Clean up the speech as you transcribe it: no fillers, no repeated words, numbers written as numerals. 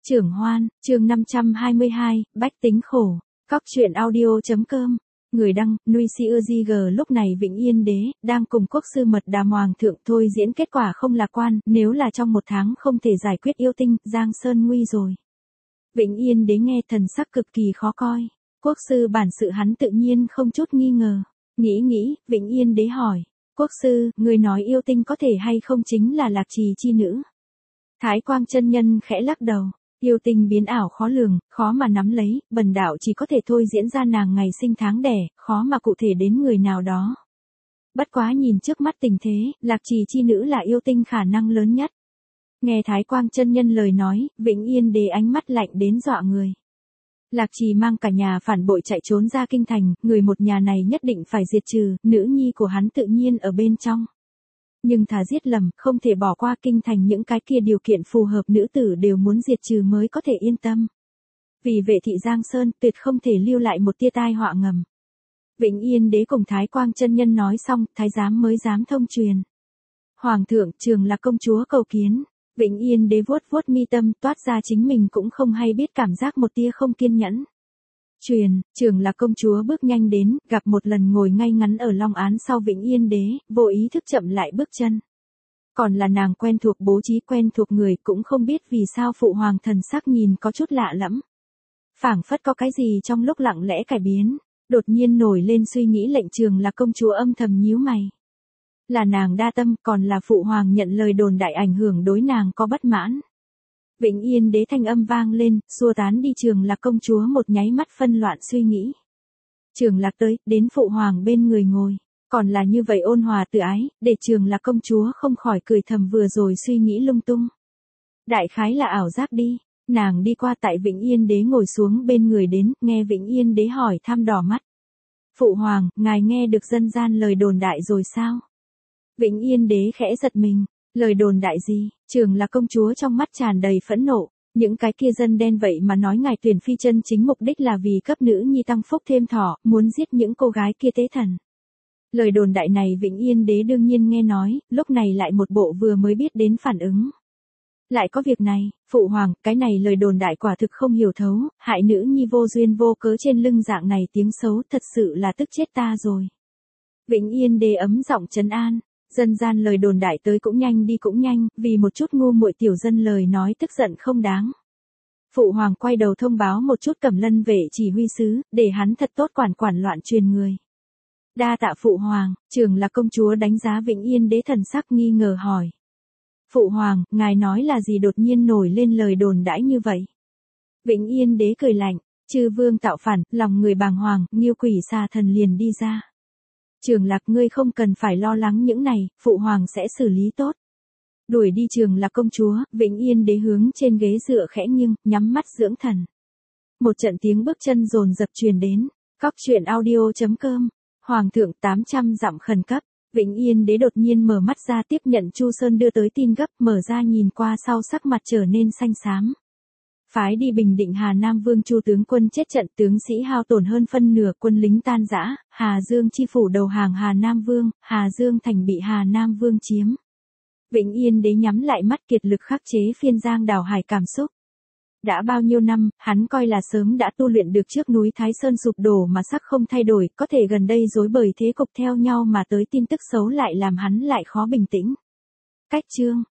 Trưởng Hoan, chương 522, Bách tính khổ. Cóc truyện audio.com. Người đăng, Nuôi Siêu lúc này Vĩnh Yên Đế, đang cùng quốc sư mật đàm hoàng thượng thôi diễn kết quả không lạc quan, nếu là trong 1 tháng không thể giải quyết yêu tinh, Giang Sơn nguy rồi. Vĩnh Yên Đế nghe thần sắc cực kỳ khó coi. Quốc sư bản sự hắn tự nhiên không chút nghi ngờ. Nghĩ, Vĩnh Yên Đế hỏi. Quốc sư, người nói yêu tinh có thể hay không chính là Lạc Trì chi nữ. Thái Quang chân nhân khẽ lắc đầu. Yêu tinh biến ảo khó lường, khó mà nắm lấy, bần đạo chỉ có thể thôi diễn ra nàng ngày sinh tháng đẻ, khó mà cụ thể đến người nào đó. Bất quá nhìn trước mắt tình thế, Lạc Trì chi nữ là yêu tinh khả năng lớn nhất. Nghe Thái Quang chân nhân lời nói, Vĩnh Yên Đế ánh mắt lạnh đến dọa người. Lạc Trì mang cả nhà phản bội chạy trốn ra kinh thành, người một nhà này nhất định phải diệt trừ, nữ nhi của hắn tự nhiên ở bên trong. Nhưng thà giết lầm, không thể bỏ qua kinh thành những cái kia điều kiện phù hợp nữ tử đều muốn diệt trừ mới có thể yên tâm. Vì vệ thị Giang Sơn tuyệt không thể lưu lại một tia tai họa ngầm. Vĩnh Yên Đế cùng Thái Quang chân nhân nói xong, thái giám mới dám thông truyền. Hoàng thượng, Trường Lạc công chúa cầu kiến. Vĩnh Yên Đế vuốt mi tâm, toát ra chính mình cũng không hay biết cảm giác một tia không kiên nhẫn. Trường Lạc công chúa bước nhanh đến, gặp một lần ngồi ngay ngắn ở long án sau Vĩnh Yên Đế, vô ý thức chậm lại bước chân. Còn là nàng quen thuộc bố trí quen thuộc người, cũng không biết vì sao phụ hoàng thần sắc nhìn có chút lạ lẫm. Phảng phất có cái gì trong lúc lặng lẽ cải biến, đột nhiên nổi lên suy nghĩ lệnh Trường Lạc công chúa âm thầm nhíu mày. Là nàng đa tâm, còn là phụ hoàng nhận lời đồn đại ảnh hưởng đối nàng có bất mãn. Vĩnh Yên Đế thanh âm vang lên, xua tán đi Trường Lạc công chúa một nháy mắt phân loạn suy nghĩ. Trường Lạc tới, đến phụ hoàng bên người ngồi, còn là như vậy ôn hòa tự ái, để Trường Lạc công chúa không khỏi cười thầm vừa rồi suy nghĩ lung tung. Đại khái là ảo giác đi, nàng đi qua tại Vĩnh Yên Đế ngồi xuống bên người đến, nghe Vĩnh Yên Đế hỏi thăm đỏ mắt. Phụ hoàng, ngài nghe được dân gian lời đồn đại rồi sao? Vĩnh Yên Đế khẽ giật mình. Lời đồn đại gì? Trường Lạc công chúa trong mắt tràn đầy phẫn nộ. Những cái kia dân đen vậy mà nói ngài tuyển phi chân chính mục đích là vì cấp nữ nhi tăng phúc thêm thọ, muốn giết những cô gái kia tế thần. Lời đồn đại này Vĩnh Yên Đế đương nhiên nghe nói, lúc này lại một bộ vừa mới biết đến phản ứng. Lại có việc này, phụ hoàng, cái này lời đồn đại quả thực không hiểu thấu, hại nữ nhi vô duyên vô cớ trên lưng dạng này tiếng xấu thật sự là tức chết ta rồi. Vĩnh Yên Đế ấm giọng trấn an. Dân gian lời đồn đại tới cũng nhanh, vì một chút ngu muội tiểu dân lời nói tức giận không đáng. Phụ hoàng quay đầu thông báo một chút Cẩm Lân vệ chỉ huy sứ, để hắn thật tốt quản loạn truyền người. Đa tạ phụ hoàng. Trường Lạc công chúa đánh giá Vĩnh Yên Đế thần sắc nghi ngờ hỏi. Phụ hoàng, ngài nói là gì đột nhiên nổi lên lời đồn đãi như vậy? Vĩnh Yên Đế cười lạnh, chư vương tạo phản, lòng người bàng hoàng, nghiêu quỷ xà thần liền đi ra. Trường Lạc ngươi không cần phải lo lắng những này, phụ hoàng sẽ xử lý tốt. Đuổi đi Trường Lạc công chúa, Vĩnh Yên Đế hướng trên ghế dựa khẽ nghiêng, nhắm mắt dưỡng thần. Một trận tiếng bước chân dồn dập truyền đến. Cóc truyện audio.com. Hoàng thượng 800 dặm khẩn cấp. Vĩnh Yên Đế đột nhiên mở mắt ra tiếp nhận Chu Sơn đưa tới tin gấp, mở ra nhìn qua sau sắc mặt trở nên xanh xám. Phái đi Bình Định Hà Nam Vương Chu tướng quân chết trận, tướng sĩ hao tổn hơn phân nửa, quân lính tan rã, Hà Dương chi phủ đầu hàng Hà Nam Vương, Hà Dương thành bị Hà Nam Vương chiếm. Vĩnh Yên Đế nhắm lại mắt kiệt lực khắc chế phiên giang đảo hải cảm xúc. Đã bao nhiêu năm, hắn coi là sớm đã tu luyện được trước núi Thái Sơn sụp đổ mà sắc không thay đổi, có thể gần đây rối bời thế cục theo nhau mà tới tin tức xấu lại làm hắn lại khó bình tĩnh. Cách chương